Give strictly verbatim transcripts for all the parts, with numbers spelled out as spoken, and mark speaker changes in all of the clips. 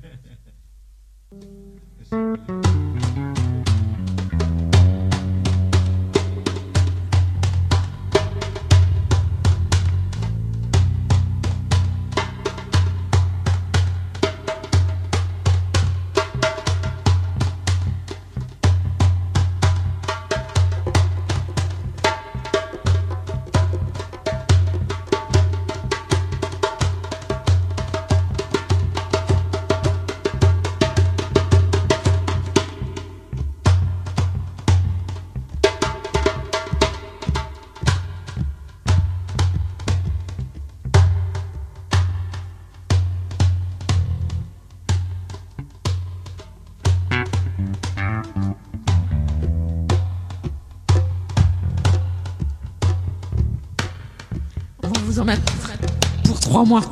Speaker 1: On va vous en mettre pour trois mois.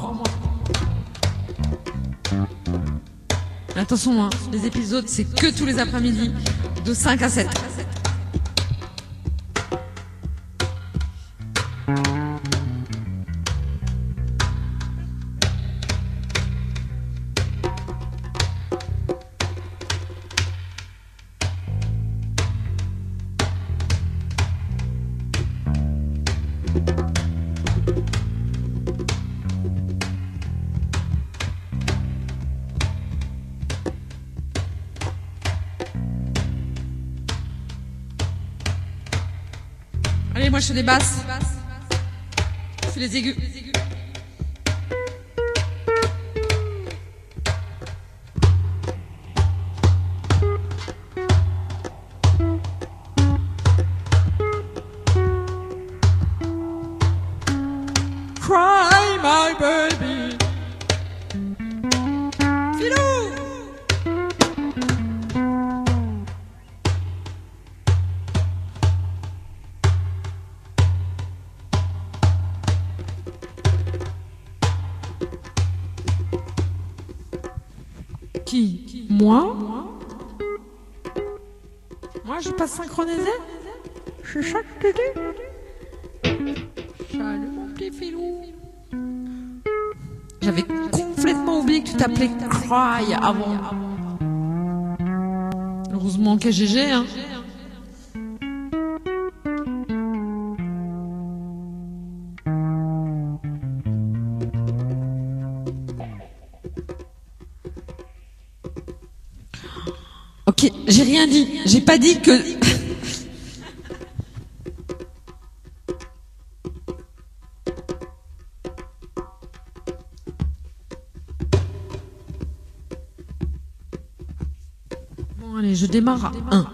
Speaker 1: Mais attention, hein, les épisodes, c'est que tous les après-midi, de cinq à sept. Allez, moi je fais des basses. Je fais les aigus. Cry my baby. Filou. Qui? Moi? Moi, j'ai pas synchronisé? Je suis chaque tété. Salut mon petit filou. J'avais complètement oublié que tu t'appelais Cry avant. Heureusement que G G, hein. Ok, j'ai rien dit. J'ai pas dit que... Bon, allez, je démarre à un.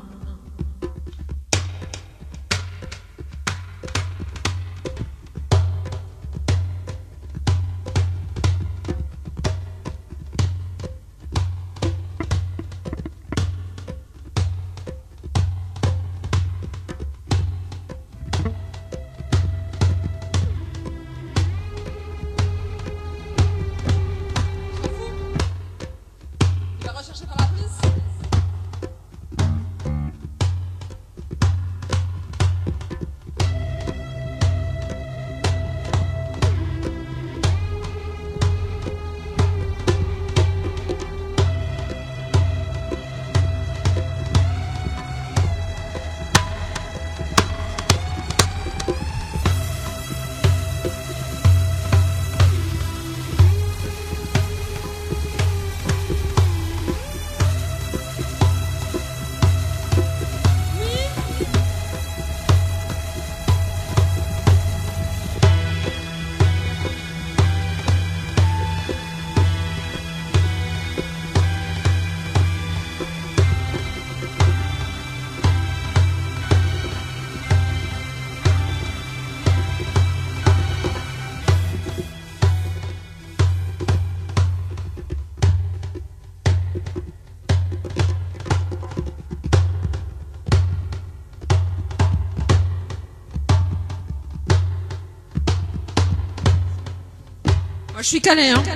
Speaker 1: Moi, je suis calé, hein.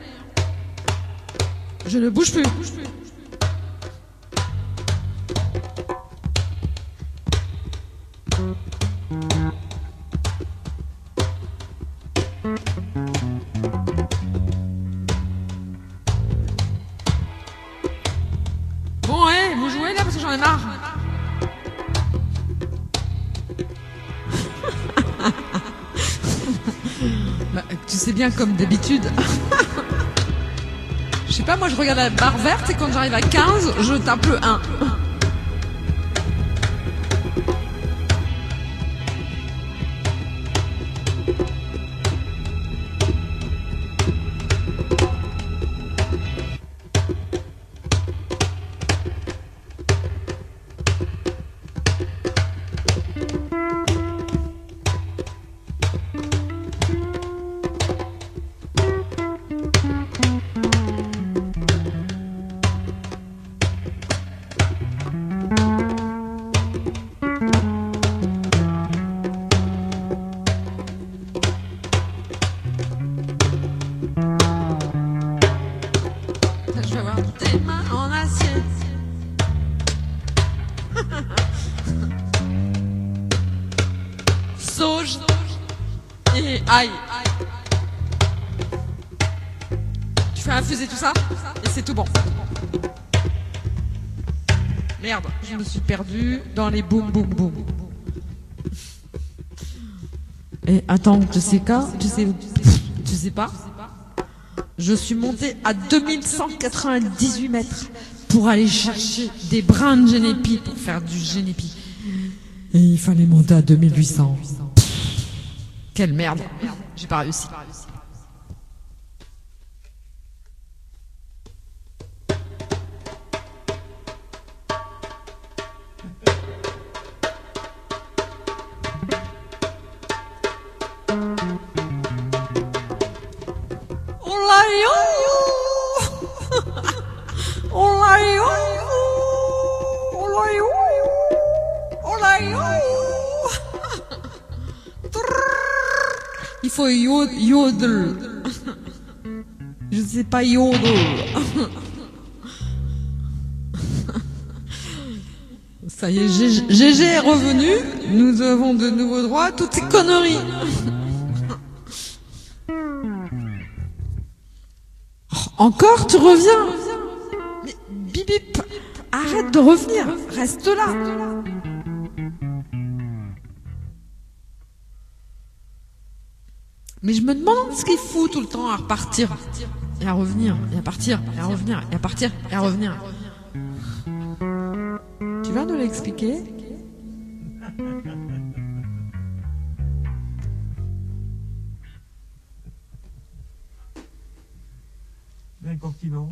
Speaker 1: Je ne bouge plus. j'en ai marre. Bah, tu sais bien, comme d'habitude. Je sais pas, moi je regarde la barre verte et quand j'arrive à quinze, je tape le un. Je vais avoir tes mains en acier. Sauge et aïe. Tu fais infuser tout ça et c'est tout bon. Merde, je me suis perdue dans les boum boum boum. Et attends, tu sais quoi? Tu sais, tu sais pas? Je suis montée à deux mille cent quatre-vingt-dix-huit mètres pour aller chercher des brins de génépi pour faire du génépi. Et il fallait monter à deux mille huit cents. Quelle merde. J'ai pas réussi. Il faut yod- yodel. Je sais pas yodel. Ça y est, G G est revenu. Nous avons de nouveaux droits à toutes ces conneries. Encore, tu reviens? Mais bip bip, arrête de revenir, reste là. Mais je me demande ce qu'il fout tout le temps à repartir et à revenir, et à partir, et à revenir, et à partir, et à revenir. Tu vas nous l'expliquer?
Speaker 2: L'incontinence.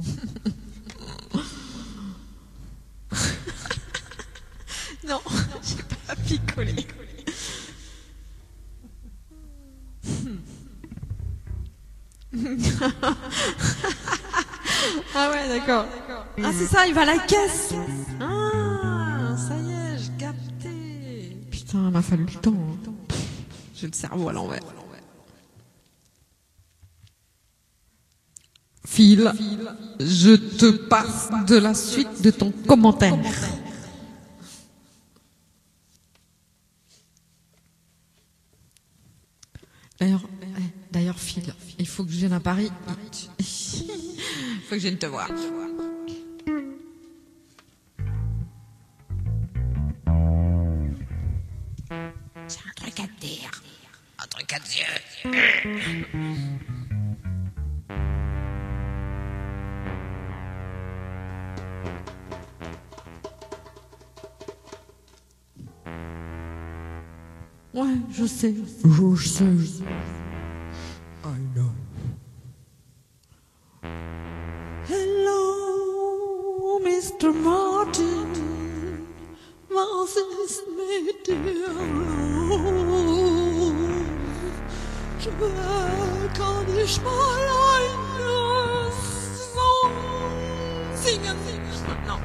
Speaker 1: Non, j'ai pas picolé. Ah ouais, d'accord. Ah c'est ça, il va à la caisse. Ah, ça y est, j'ai capté. Putain, il m'a fallu le temps. Hein. J'ai le cerveau à l'envers. Phil, je te passe de la suite de ton commentaire. D'ailleurs, d'ailleurs, Phil, il faut que je vienne à Paris. Il faut que je vienne te voir. J'ai un truc à te dire. Un truc à te dire. Ouais, je sais. Je sais. I know. Hello, mister Martin. Was ist mit dir los? Je kann nicht mal einen Song singen. Non.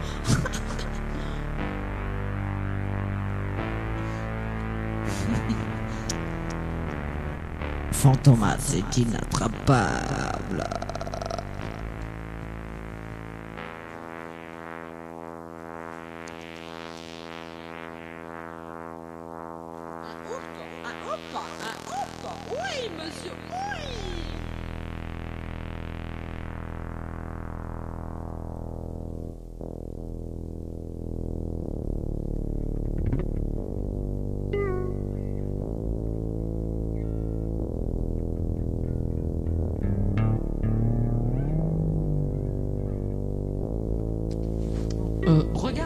Speaker 1: Fantomas, c'est inattrapable. Oui, monsieur, oui.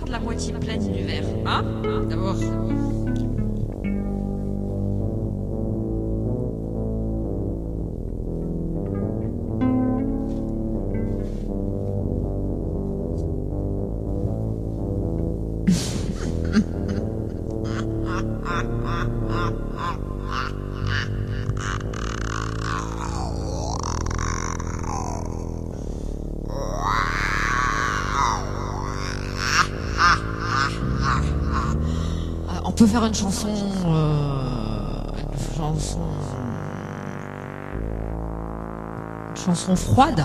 Speaker 1: regarde la moitié pleine du verre. Hein? D'abord. On peut faire une chanson, euh, une chanson, une chanson froide.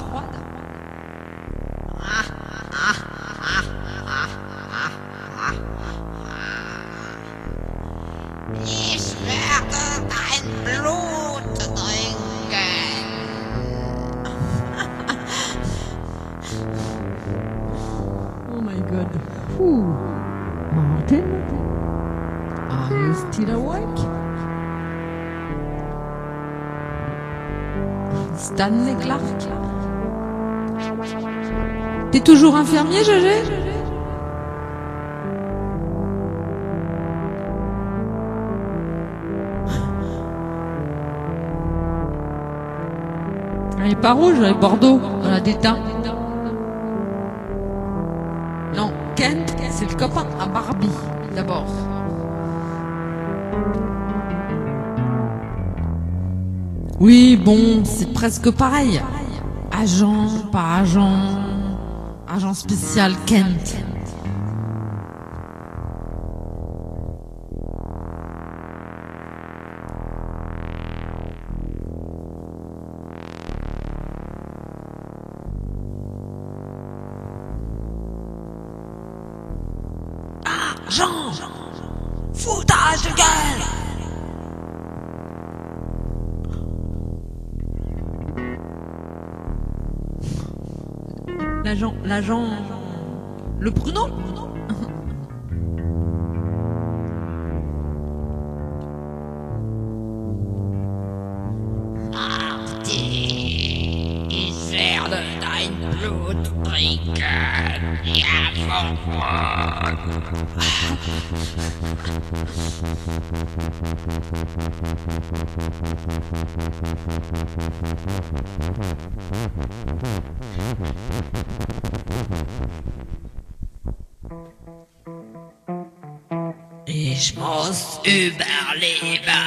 Speaker 3: Ich werde dein Blut trinken.
Speaker 1: Oh my God. Ouh. Martin, are you still awake? Stanley Clark. T'es toujours infirmier, Gégé? Elle est pas rouge, elle est Bordeaux, elle a des teints. Non, Kent, c'est le copain à Barbie, d'abord. Oui, bon, c'est presque pareil. Agent, pas agent, agent spécial Kent.
Speaker 3: Jean, foutage de gueule.
Speaker 1: L'agent, l'agent, le pruneau.
Speaker 3: Ich werde dein Blut trinken. Ja, ich muss überleben.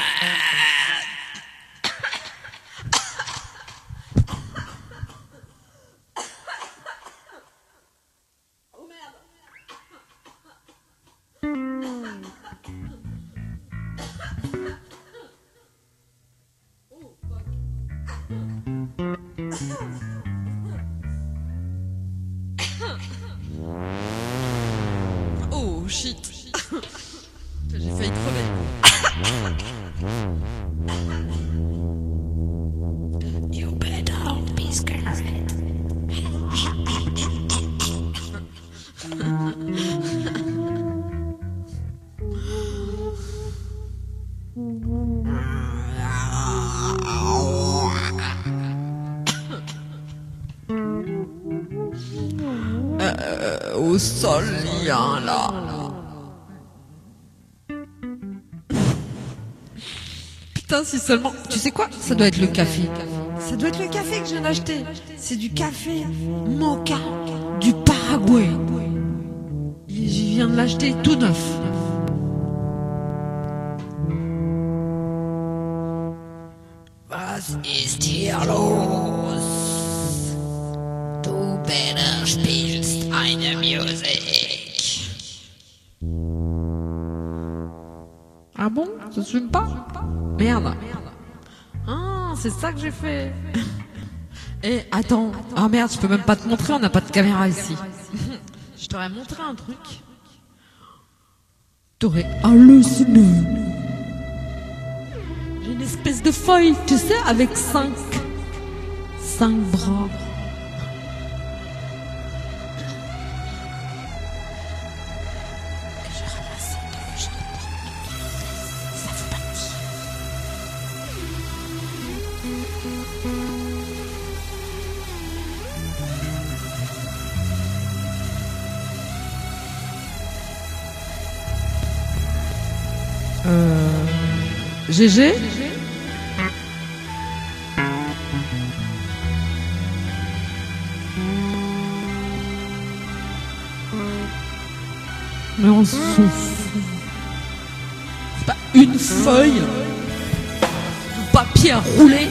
Speaker 1: Oh shit. J'ai failli crever.
Speaker 3: You better be scared.
Speaker 1: Euh, au sol, il y a un là. Putain, si seulement. Tu sais quoi? Ça doit être le café. Ça doit être le café que je viens d'acheter. C'est du café mocha du Paraguay. Je viens de l'acheter tout neuf.
Speaker 3: Was ist hier los? Du better spielst eine Musik.
Speaker 1: Ah bon? Ça se fume pas? Merde. Ah, c'est ça que j'ai fait. Eh, attends. Ah merde, je peux même pas te montrer, on n'a pas de caméra ici. Je t'aurais montré un truc. T'aurais halluciné. J'ai une espèce de feuille, tu sais, avec cinq. Cinq bras. G G. Mais on s'en fout. C'est pas une feuille de papier à rouler.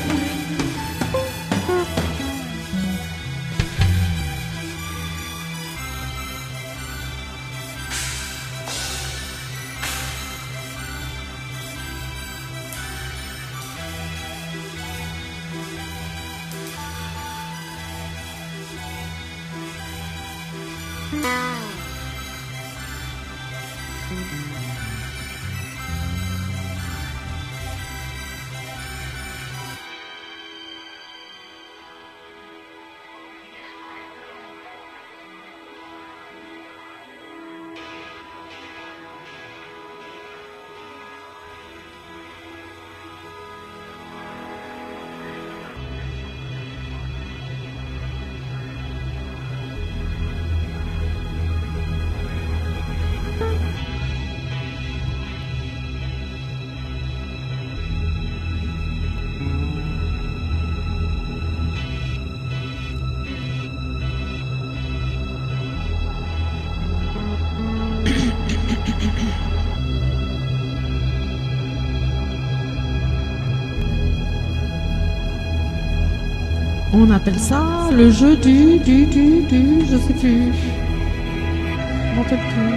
Speaker 1: On appelle ça le jeu du, du, du, du, je sais plus. Je m'en rappelle plus.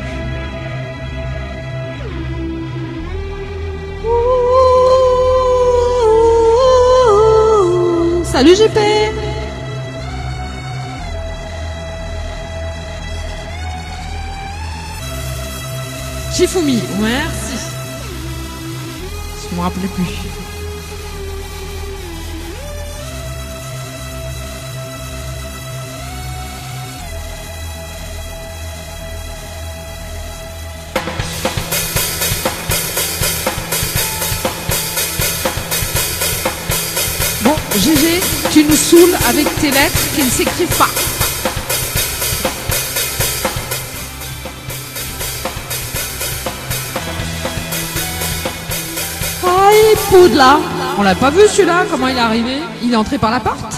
Speaker 1: Ouh, salut G P. Shifumi, merci. Je me rappelais plus. G G, tu nous saoules avec tes lettres qui ne s'écrivent pas. Aïe, Poudla. On l'a pas vu celui-là, comment il est arrivé? Il est entré par la porte.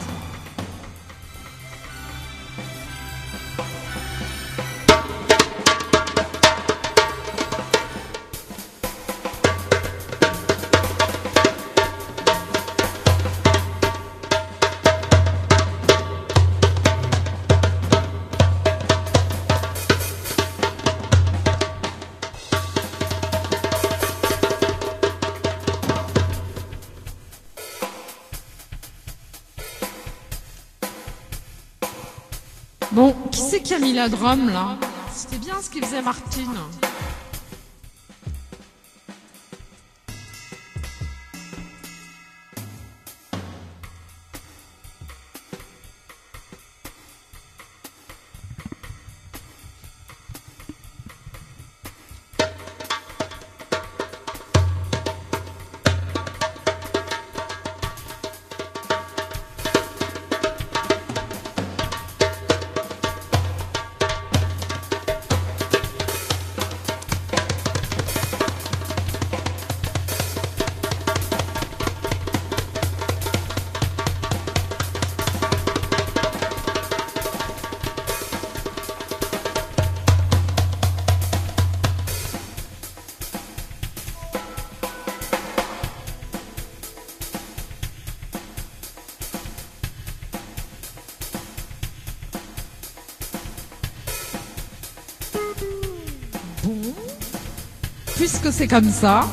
Speaker 1: Bon, qui c'est qui a mis la drum là? C'était bien ce qu'il faisait Martine. Puisque c'est comme ça,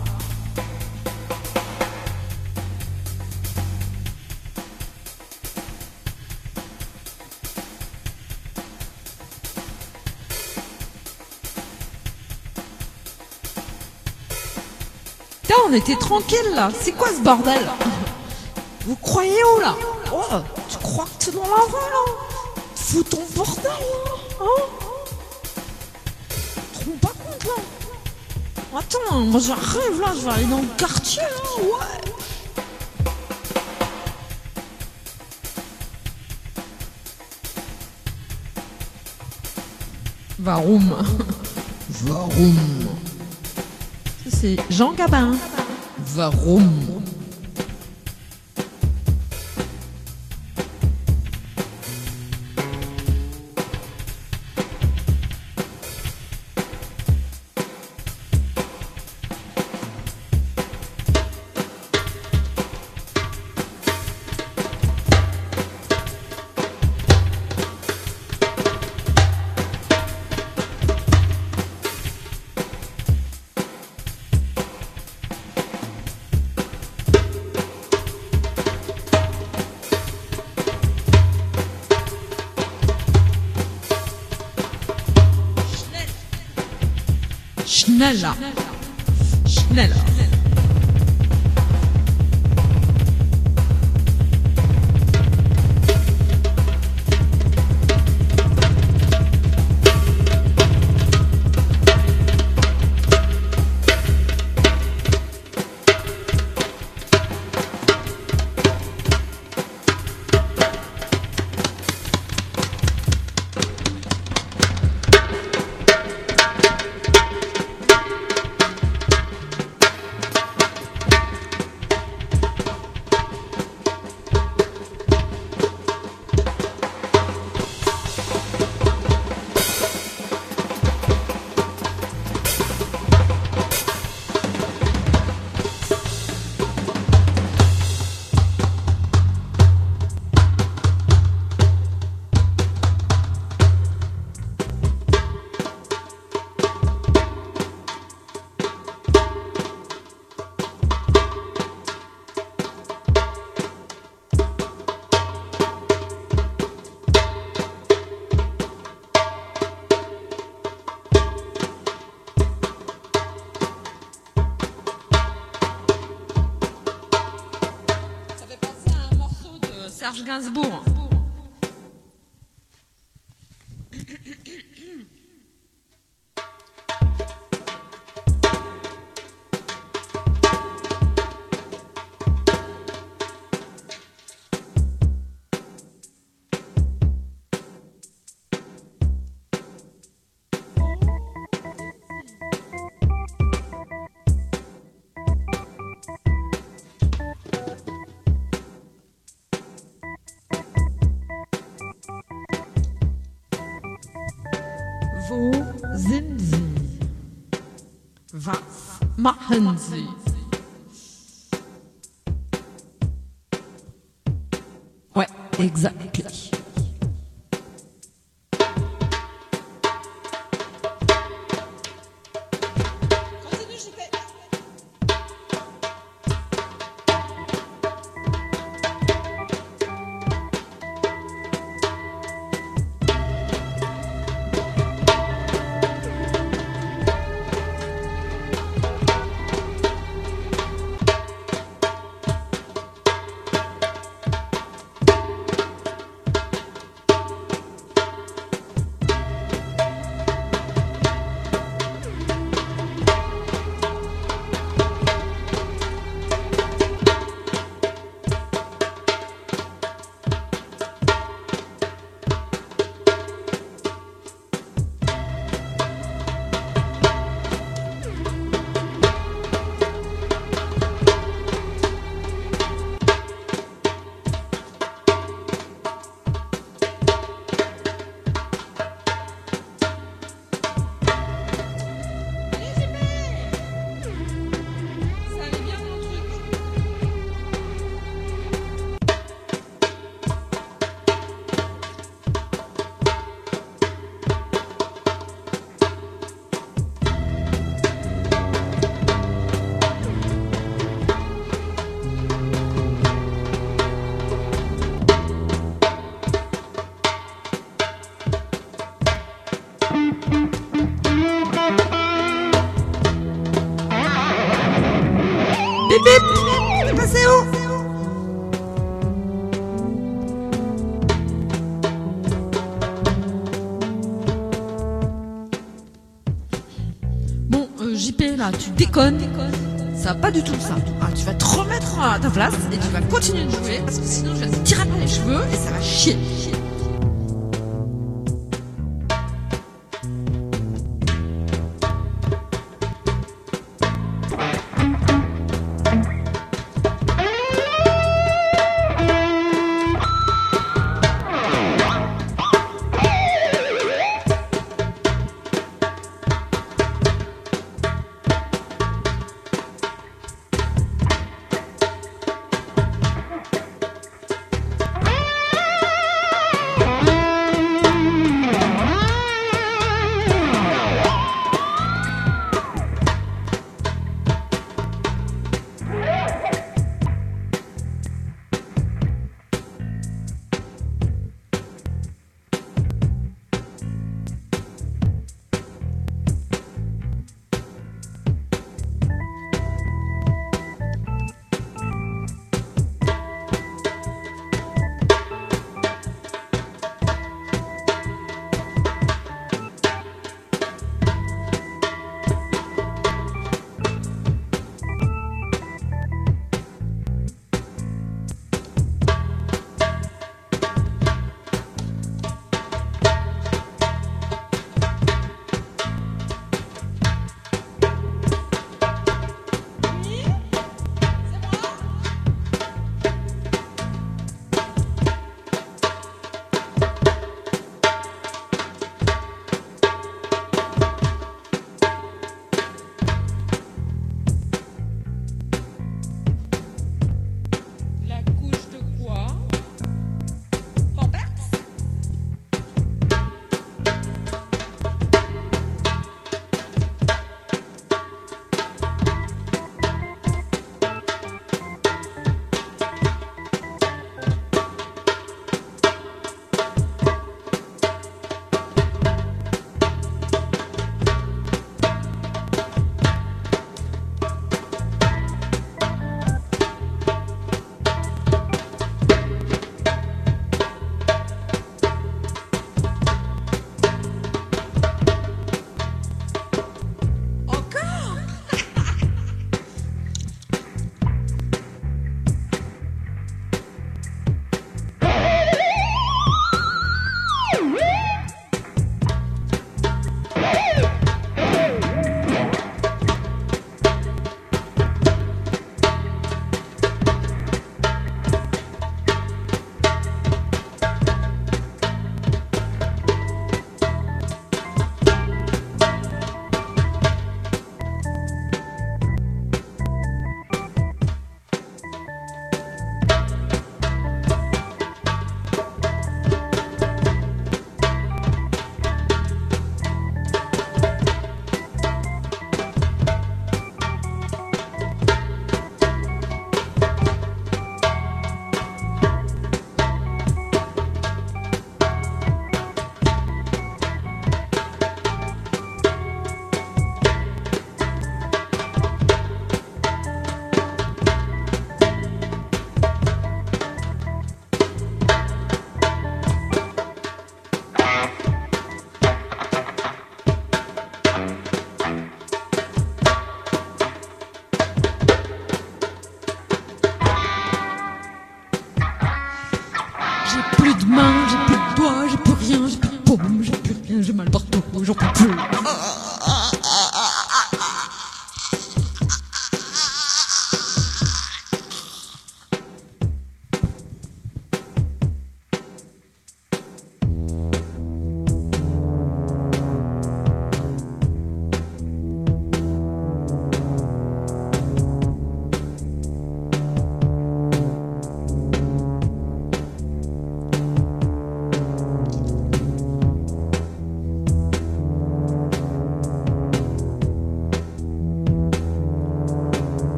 Speaker 1: putain, on était tranquille là. C'est quoi ce bordel? Vous croyez où là? Oh, tu crois que t'es dans la rue là? Fous ton bordel là, hein? Tu te rends pas compte là? Attends, moi j'arrive là, je vais aller dans le quartier là, ouais. Varoum. Varoum. Ça c'est Jean Gabin. Warum? Schneller. Schneller. Serge Gainsbourg. Wo sind Sie? Was machen Sie? Ouais, exactly. Bip bip, t'es passé où? Bon, euh, J P là, tu déconnes. Ça va pas du tout ça. Ah, tu vas te remettre à ta place et tu vas continuer de jouer parce que sinon je vais te tirer par les cheveux et ça va chier.
Speaker 4: Thank you.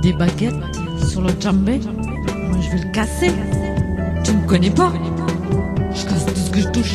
Speaker 1: des baguettes sur le djembé. Moi, je vais le casser. Tu me connais pas? Je casse tout ce que je touche.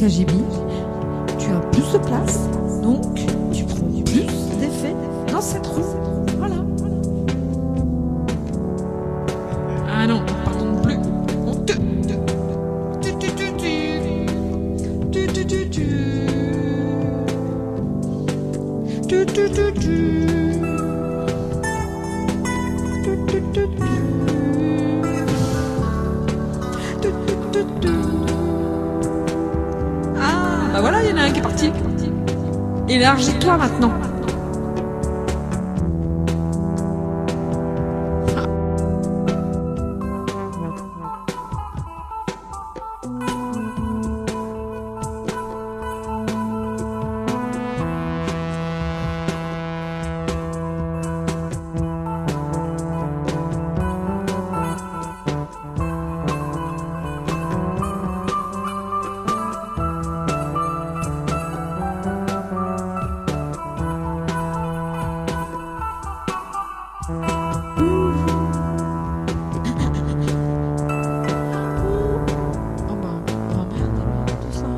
Speaker 1: K G B, tu as plus de place, donc tu prends plus d'effets dans cette roue. Voilà. Ah non, pardon plus. On te- tu- tu- tu- tu- tu- tu- tu- tu- tu- tu- tu- tu- tu- tu- tu- tu- tu- tu- tu- Ah, bah voilà, il y en a un qui est parti. Élargis-toi maintenant. Oh bah, oh merde, tout ça.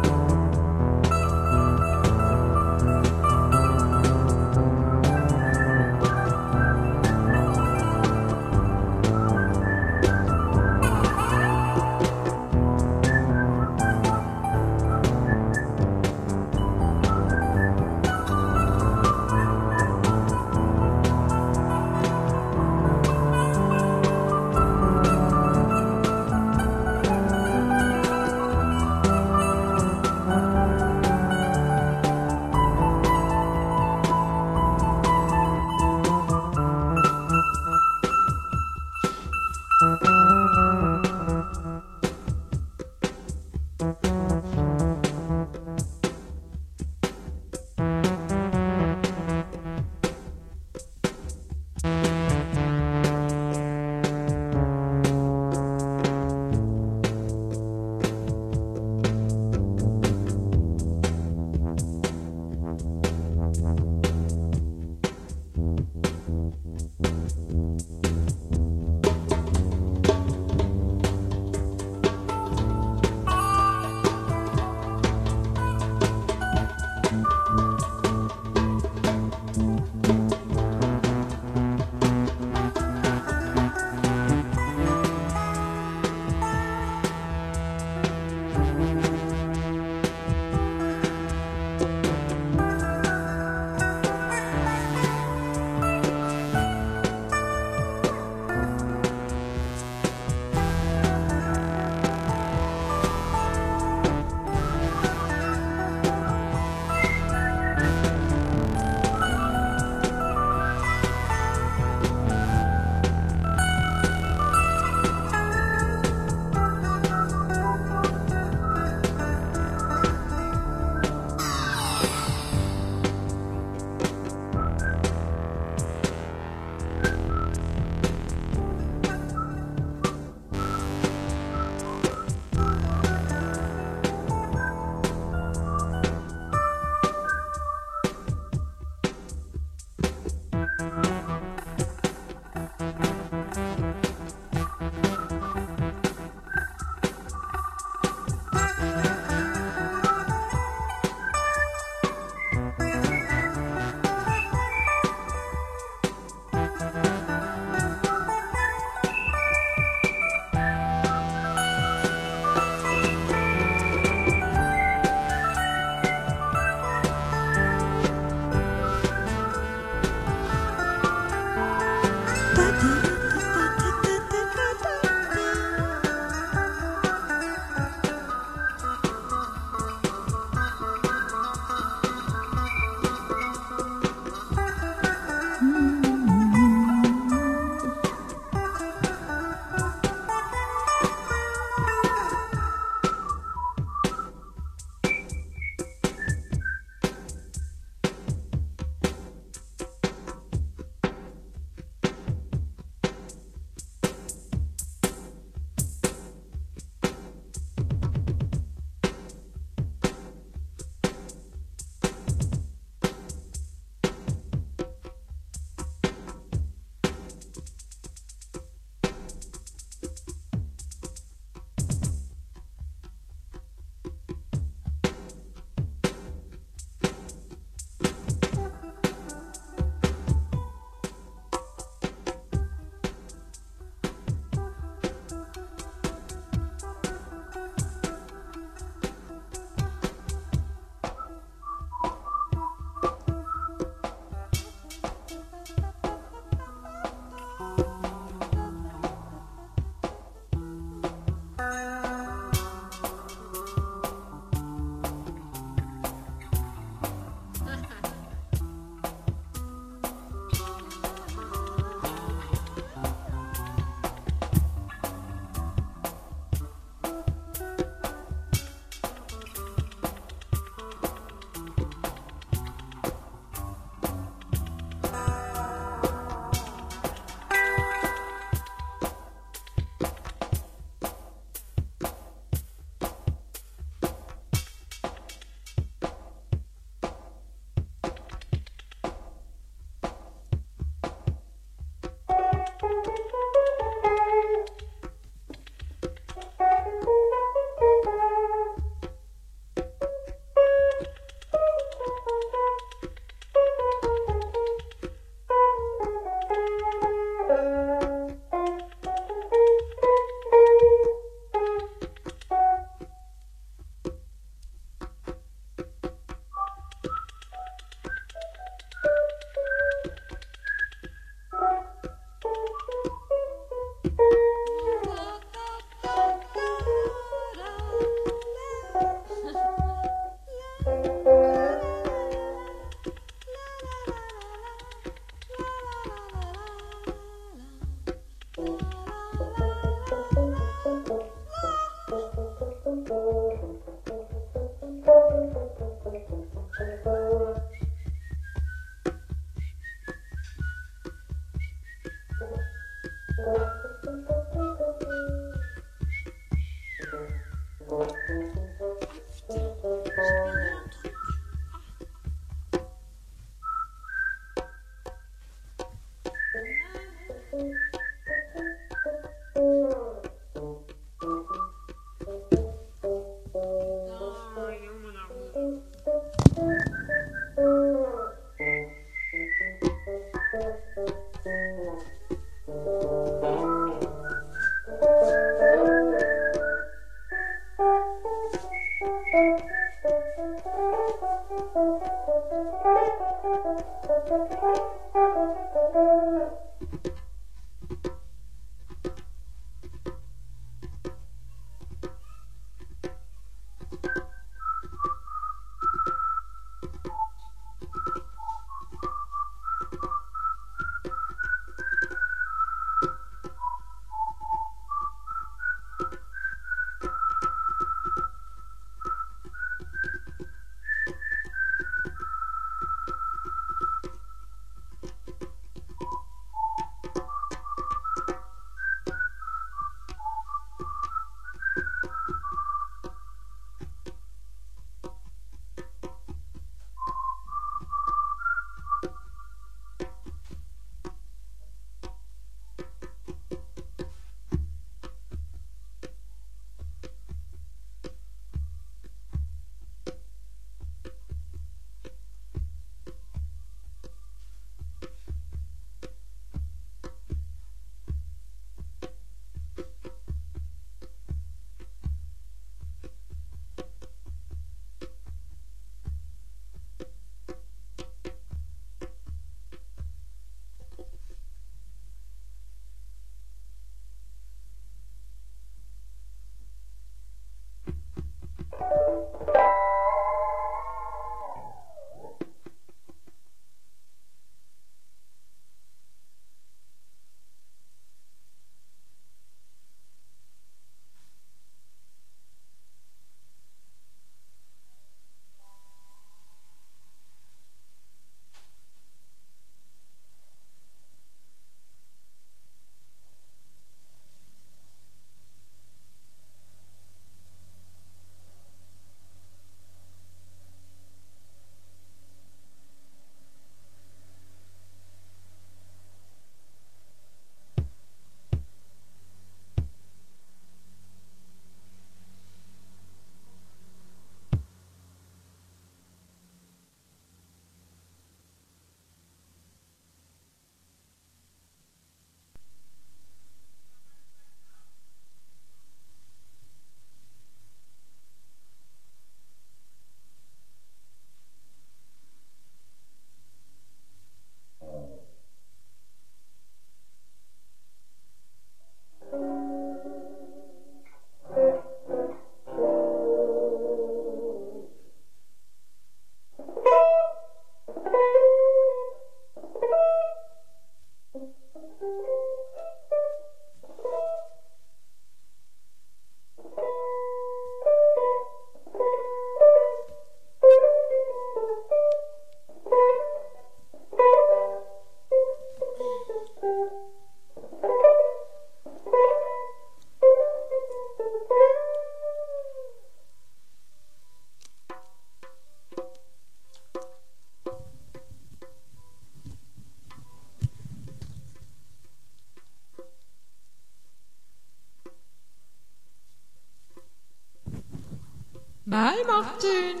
Speaker 1: Bye Martine.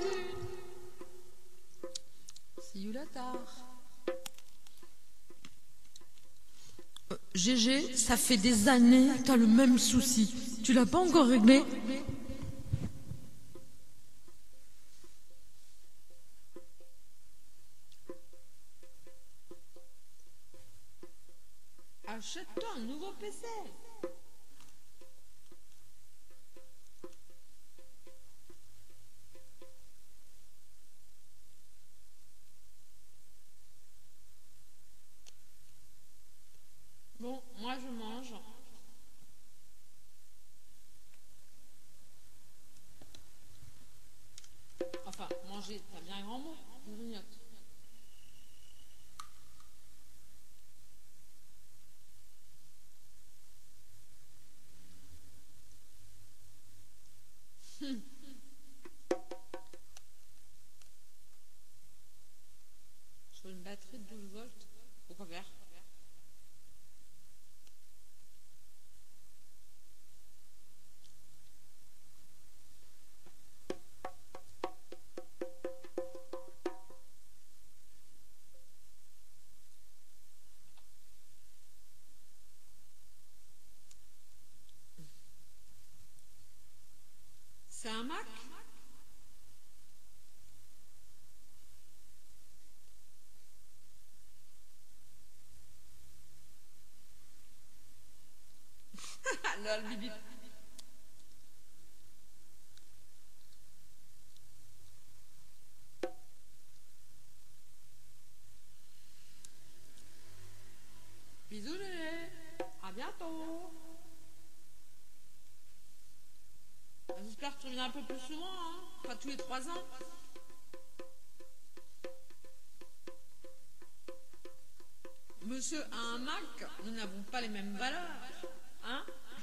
Speaker 1: See you later. Euh, G G, ça fait des années que t'as le même souci. Tu l'as pas encore réglé? Achète-toi un nouveau P C. Bon, moi je mange. Enfin, manger, t'as bien un grand mot. Je grignote. Sur une batterie de douze volts, pourquoi faire? gueule, bibi. Bisous, Lélé. À bientôt. J'espère que tu reviens un peu plus souvent, hein. Pas tous les trois ans. Monsieur a un Mac, nous n'avons pas les mêmes valeurs. Hein?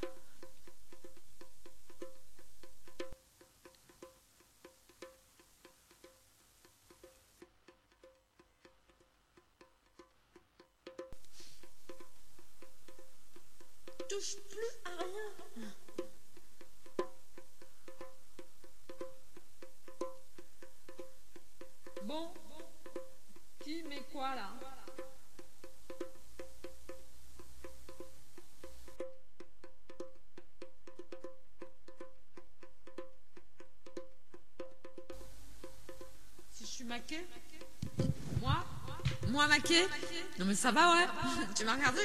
Speaker 1: Touche plus à rien. Bon, qui met quoi là? Si je suis maquée? Moi? Moi maquée? Non mais ça va, ouais. Tu m'as regardé?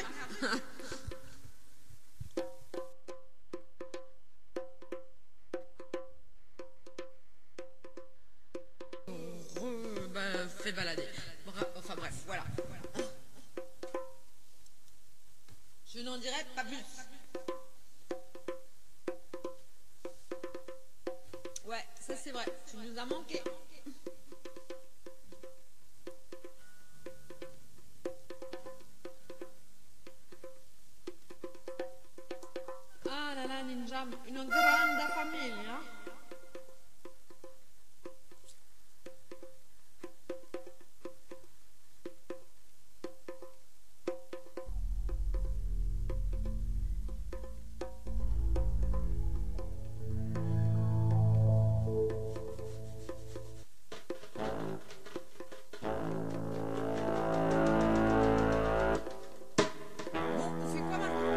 Speaker 1: Re, bah, fais balader. Bra- enfin bref, voilà. Je n'en dirai pas plus. Ouais, ça c'est vrai. Tu nous as manqué. Ah là là, Ninja, une grande famiglia. Bon, on fait quoi maintenant?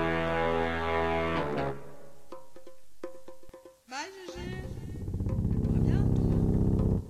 Speaker 1: Bye, Gégé. À bientôt.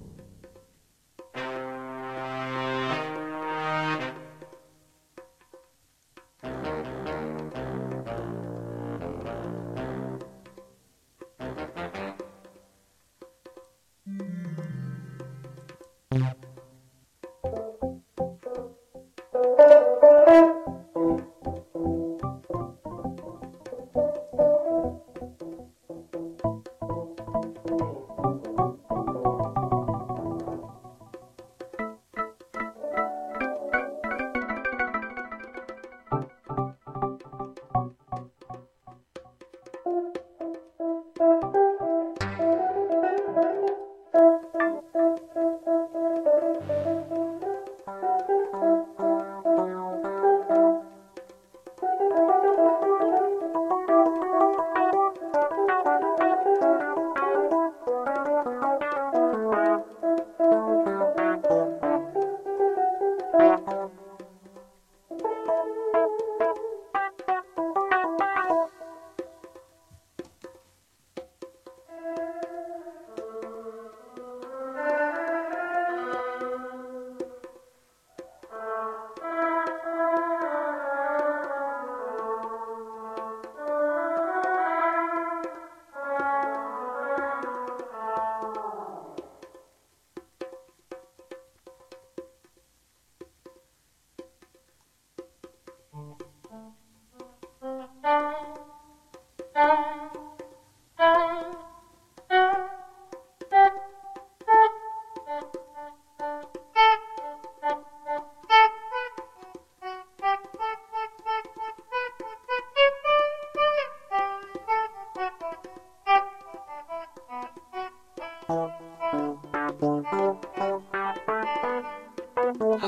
Speaker 1: Ah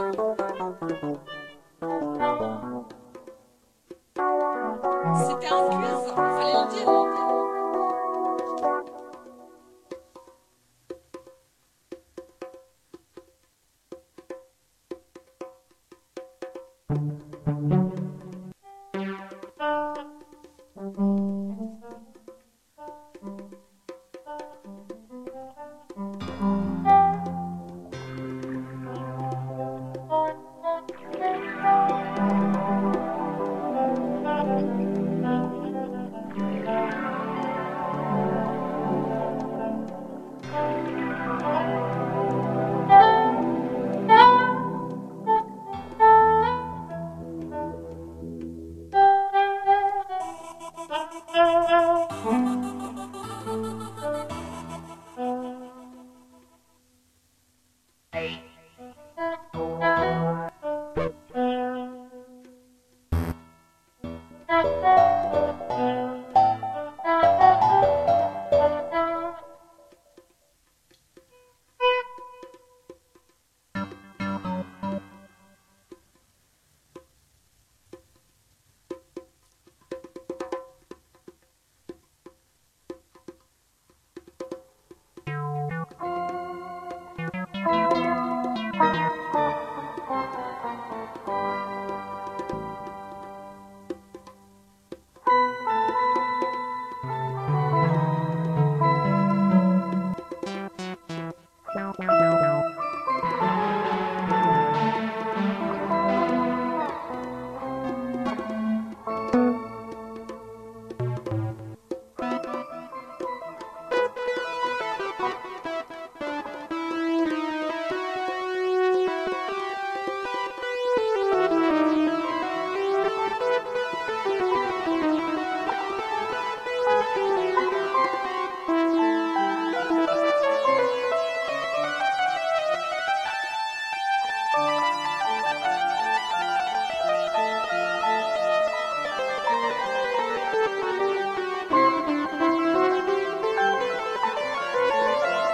Speaker 1: bon? C'était un quiz, fallait le dire.